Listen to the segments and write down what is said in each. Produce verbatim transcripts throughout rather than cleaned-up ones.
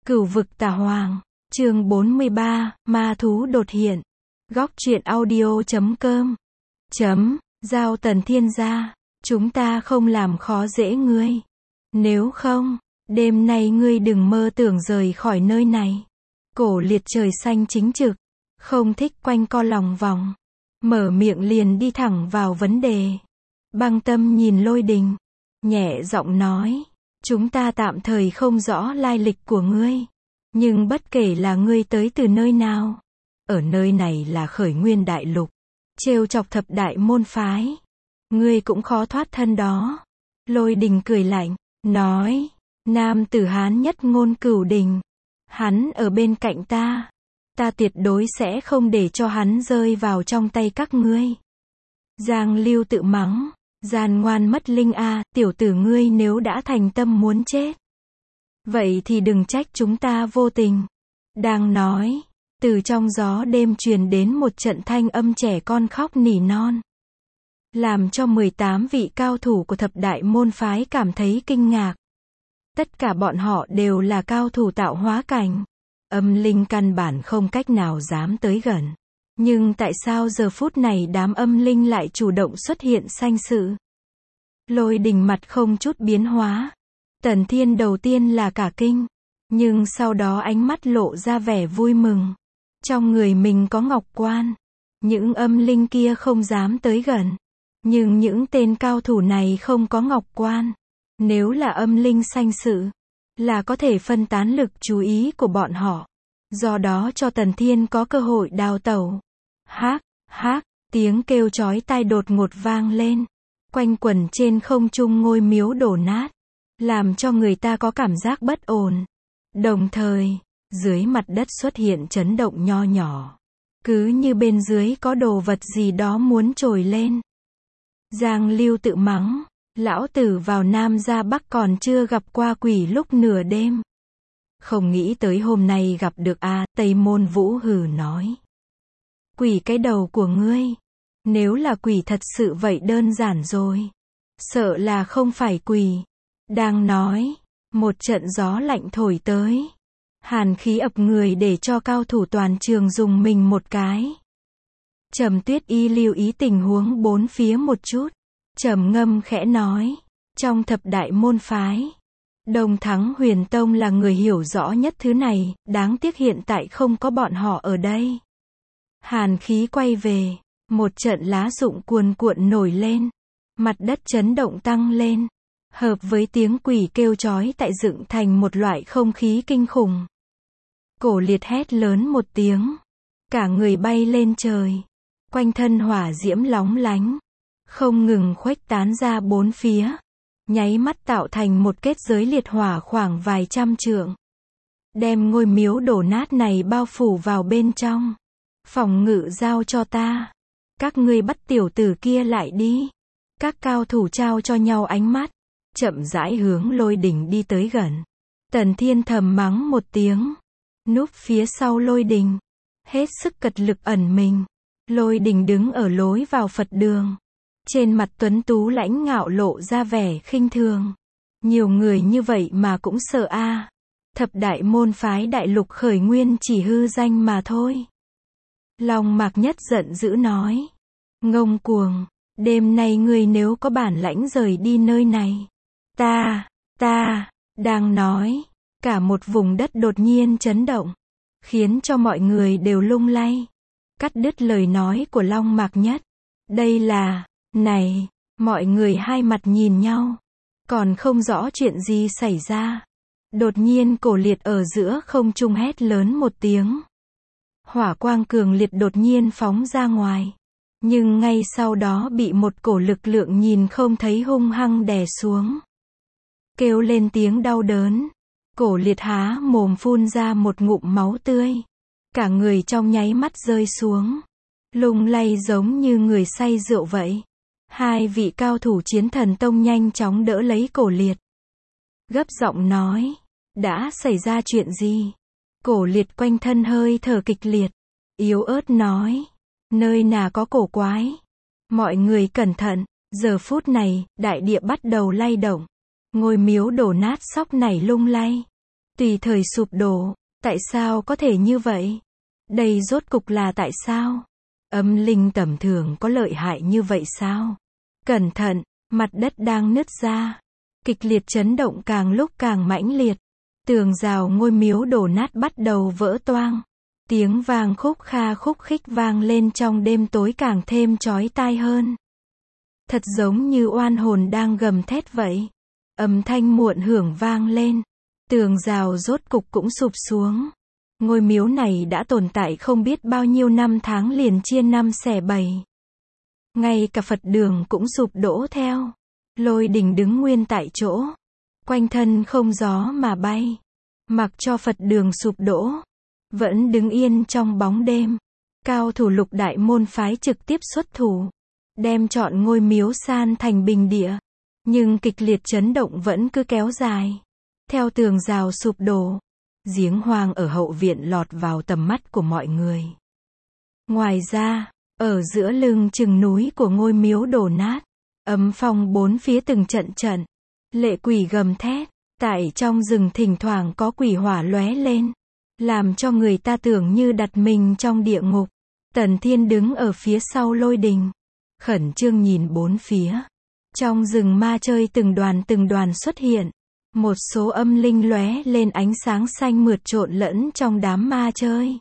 Cửu vực tà hoàng, chương bốn mươi ba, ma thú đột hiện. Góc truyện audio chấm com. Chấm, giao Tần Thiên ra, chúng ta không làm khó dễ ngươi. Nếu không, đêm nay ngươi đừng mơ tưởng rời khỏi nơi này. Cổ Liệt trời xanh chính trực, không thích quanh co lòng vòng. Mở miệng liền đi thẳng vào vấn đề. Băng Tâm nhìn Lôi Đình, nhẹ giọng nói, chúng ta tạm thời không rõ lai lịch của ngươi. Nhưng bất kể là ngươi tới từ nơi nào, ở nơi này là Khởi Nguyên Đại Lục, trêu chọc thập đại môn phái, ngươi cũng khó thoát thân đó. Lôi Đình cười lạnh, nói, nam tử Hán nhất ngôn Cửu Đình, hắn ở bên cạnh ta, ta tuyệt đối sẽ không để cho hắn rơi vào trong tay các ngươi. Giang Lưu tự mắng, gian ngoan mất linh a, tiểu tử ngươi nếu đã thành tâm muốn chết, vậy thì đừng trách chúng ta vô tình. Đang nói, từ trong gió đêm truyền đến một trận thanh âm trẻ con khóc nỉ non, làm cho mười tám vị cao thủ của thập đại môn phái cảm thấy kinh ngạc. Tất cả bọn họ đều là cao thủ tạo hóa cảnh, âm linh căn bản không cách nào dám tới gần. Nhưng tại sao giờ phút này đám âm linh lại chủ động xuất hiện sanh sự? Lôi Đình mặt không chút biến hóa. Tần Thiên đầu tiên là cả kinh, nhưng sau đó ánh mắt lộ ra vẻ vui mừng. Trong người mình có ngọc quan, những âm linh kia không dám tới gần. Nhưng những tên cao thủ này không có ngọc quan. Nếu là âm linh sanh sự, là có thể phân tán lực chú ý của bọn họ. Do đó cho Tần Thiên có cơ hội đào tẩu. Hác, hác, tiếng kêu chói tai đột ngột vang lên. Quanh quẩn trên không trung ngôi miếu đổ nát, làm cho người ta có cảm giác bất ổn. Đồng thời, dưới mặt đất xuất hiện chấn động nho nhỏ. Cứ như bên dưới có đồ vật gì đó muốn trồi lên. Giang Lưu tự mắng, lão tử vào Nam ra Bắc còn chưa gặp qua quỷ lúc nửa đêm. Không nghĩ tới hôm nay gặp được a. Tây Môn Vũ hừ nói. Quỷ cái đầu của ngươi. Nếu là quỷ thật sự vậy đơn giản rồi. Sợ là không phải quỷ. Đang nói, một trận gió lạnh thổi tới. Hàn khí ập người để cho cao thủ toàn trường dùng mình một cái. Trầm Tuyết Y lưu ý tình huống bốn phía một chút. Trầm ngâm khẽ nói, trong thập đại môn phái, Đông Thắng Huyền Tông là người hiểu rõ nhất thứ này, đáng tiếc hiện tại không có bọn họ ở đây. Hàn khí quay về, một trận lá rụng cuồn cuộn nổi lên, mặt đất chấn động tăng lên, hợp với tiếng quỷ kêu chói tai dựng thành một loại không khí kinh khủng. Cổ Liệt hét lớn một tiếng, cả người bay lên trời, quanh thân hỏa diễm lóng lánh, không ngừng khuếch tán ra bốn phía, nháy mắt tạo thành một kết giới liệt hỏa khoảng vài trăm trượng, đem ngôi miếu đổ nát này bao phủ vào bên trong. Phòng ngự giao cho ta, các ngươi bắt tiểu tử kia lại đi. Các cao thủ trao cho nhau ánh mắt, chậm rãi hướng Lôi Đình đi tới gần. Tần Thiên thầm mắng một tiếng, núp phía sau Lôi Đình, hết sức cật lực ẩn mình. Lôi Đình đứng ở lối vào Phật đường, trên mặt tuấn tú lãnh ngạo lộ ra vẻ khinh thường. Nhiều người như vậy mà cũng sợ a. Thập đại môn phái đại lục Khởi Nguyên chỉ hư danh mà thôi. Long Mạc Nhất giận dữ nói, ngông cuồng, đêm nay ngươi nếu có bản lãnh rời đi nơi này, ta, ta, đang nói, cả một vùng đất đột nhiên chấn động, khiến cho mọi người đều lung lay. Cắt đứt lời nói của Long Mạc Nhất. Đây là, này, mọi người hai mặt nhìn nhau, còn không rõ chuyện gì xảy ra. Đột nhiên Cổ Liệt ở giữa không trung hét lớn một tiếng. Hỏa quang cường liệt đột nhiên phóng ra ngoài, nhưng ngay sau đó bị một cổ lực lượng nhìn không thấy hung hăng đè xuống. Kêu lên tiếng đau đớn, Cổ Liệt há mồm phun ra một ngụm máu tươi, cả người trong nháy mắt rơi xuống, lung lay giống như người say rượu vậy. Hai vị cao thủ Chiến Thần Tông nhanh chóng đỡ lấy Cổ Liệt, gấp giọng nói, đã xảy ra chuyện gì? Cổ Liệt quanh thân hơi thở kịch liệt, yếu ớt nói, nơi nào có cổ quái. Mọi người cẩn thận. Giờ phút này, đại địa bắt đầu lay động, ngôi miếu đổ nát sóc nảy lung lay, tùy thời sụp đổ. Tại sao có thể như vậy? Đây rốt cục là tại sao? Âm linh tầm thường có lợi hại như vậy sao? Cẩn thận, mặt đất đang nứt ra. Kịch liệt chấn động càng lúc càng mãnh liệt. Tường rào ngôi miếu đổ nát bắt đầu vỡ toang. Tiếng vang khúc kha khúc khích vang lên trong đêm tối càng thêm chói tai hơn. Thật giống như oan hồn đang gầm thét vậy. Âm thanh muộn hưởng vang lên. Tường rào rốt cục cũng sụp xuống. Ngôi miếu này đã tồn tại không biết bao nhiêu năm tháng liền chia năm xẻ bảy. Ngay cả Phật đường cũng sụp đổ theo. Lôi Đình đứng nguyên tại chỗ. Quanh thân không gió mà bay. Mặc cho Phật đường sụp đổ. Vẫn đứng yên trong bóng đêm. Cao thủ Lục Đại môn phái trực tiếp xuất thủ. Đem trọn ngôi miếu san thành bình địa. Nhưng kịch liệt chấn động vẫn cứ kéo dài. Theo tường rào sụp đổ. Giếng hoang ở hậu viện lọt vào tầm mắt của mọi người. Ngoài ra, ở giữa lưng chừng núi của ngôi miếu đổ nát, âm phong bốn phía từng trận trận. Lệ quỷ gầm thét. Tại trong rừng thỉnh thoảng có quỷ hỏa lóe lên. Làm cho người ta tưởng như đặt mình trong địa ngục. Tần Thiên đứng ở phía sau Lôi Đình. Khẩn trương nhìn bốn phía. Trong rừng ma chơi từng đoàn từng đoàn xuất hiện. Một số âm linh lóe lên ánh sáng xanh mượt trộn lẫn trong đám ma chơi.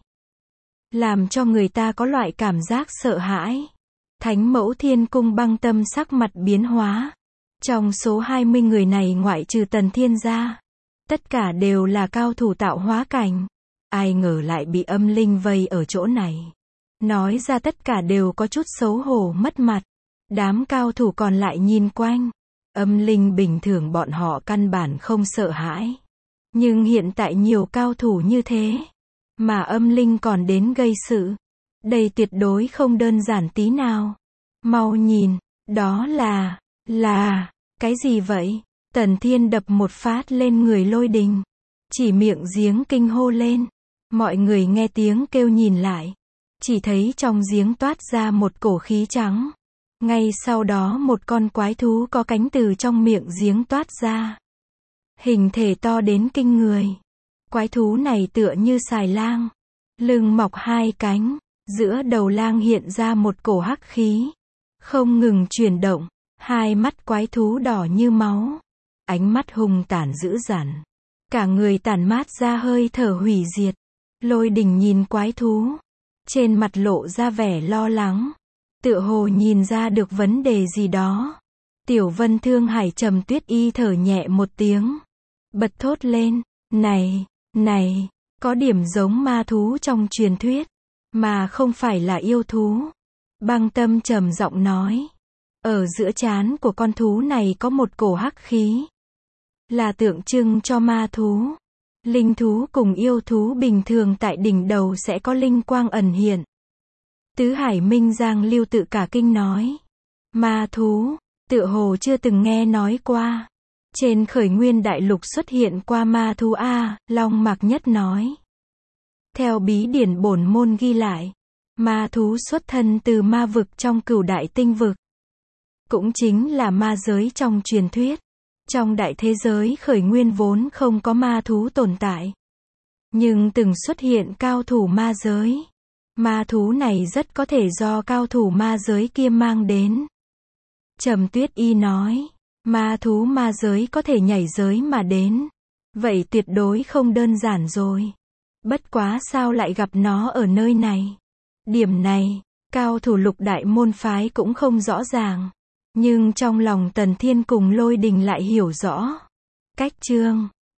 Làm cho người ta có loại cảm giác sợ hãi. Thánh mẫu Thiên Cung Băng Tâm sắc mặt biến hóa. Trong số hai mươi người này ngoại trừ Tần Thiên ra. Tất cả đều là cao thủ tạo hóa cảnh. Ai ngờ lại bị âm linh vây ở chỗ này. Nói ra tất cả đều có chút xấu hổ mất mặt. Đám cao thủ còn lại nhìn quanh. Âm linh bình thường bọn họ căn bản không sợ hãi. Nhưng hiện tại nhiều cao thủ như thế. Mà âm linh còn đến gây sự. Đây tuyệt đối không đơn giản tí nào. Mau nhìn, đó là, là, cái gì vậy? Tần Thiên đập một phát lên người Lôi Đình. Chỉ miệng giếng kinh hô lên. Mọi người nghe tiếng kêu nhìn lại. Chỉ thấy trong giếng toát ra một cổ khí trắng. Ngay sau đó một con quái thú có cánh từ trong miệng giếng toát ra. Hình thể to đến kinh người. Quái thú này tựa như xài lang. Lưng mọc hai cánh. Giữa đầu lang hiện ra một cổ hắc khí. Không ngừng chuyển động. Hai mắt quái thú đỏ như máu. Ánh mắt hung tàn dữ dằn. Cả người tản mát ra hơi thở hủy diệt. Lôi Đình nhìn quái thú. Trên mặt lộ ra vẻ lo lắng. Tựa hồ nhìn ra được vấn đề gì đó. Tiểu Vân Thương Hải Trầm Tuyết Y thở nhẹ một tiếng. Bật thốt lên. Này, này, có điểm giống ma thú trong truyền thuyết. Mà không phải là yêu thú. Băng Tâm trầm giọng nói. Ở giữa trán của con thú này có một cổ hắc khí. Là tượng trưng cho ma thú. Linh thú cùng yêu thú bình thường tại đỉnh đầu sẽ có linh quang ẩn hiện. Tứ Hải Minh Giang Lưu tự cả kinh nói. Ma thú, tựa hồ chưa từng nghe nói qua. Trên khởi nguyên đại lục xuất hiện qua ma thú A, Long Mạc Nhất nói. Theo bí điển bổn môn ghi lại, ma thú xuất thân từ ma vực trong cửu đại tinh vực. Cũng chính là ma giới trong truyền thuyết. Trong đại thế giới khởi nguyên vốn không có ma thú tồn tại. Nhưng từng xuất hiện cao thủ ma giới. Ma thú này rất có thể do cao thủ ma giới kia mang đến. Trầm Tuyết Y nói, ma thú ma giới có thể nhảy giới mà đến. Vậy tuyệt đối không đơn giản rồi. Bất quá sao lại gặp nó ở nơi này? Điểm này, cao thủ Lục Đại môn phái cũng không rõ ràng. Nhưng trong lòng Tần Thiên cùng Lôi Đình lại hiểu rõ. Cách chương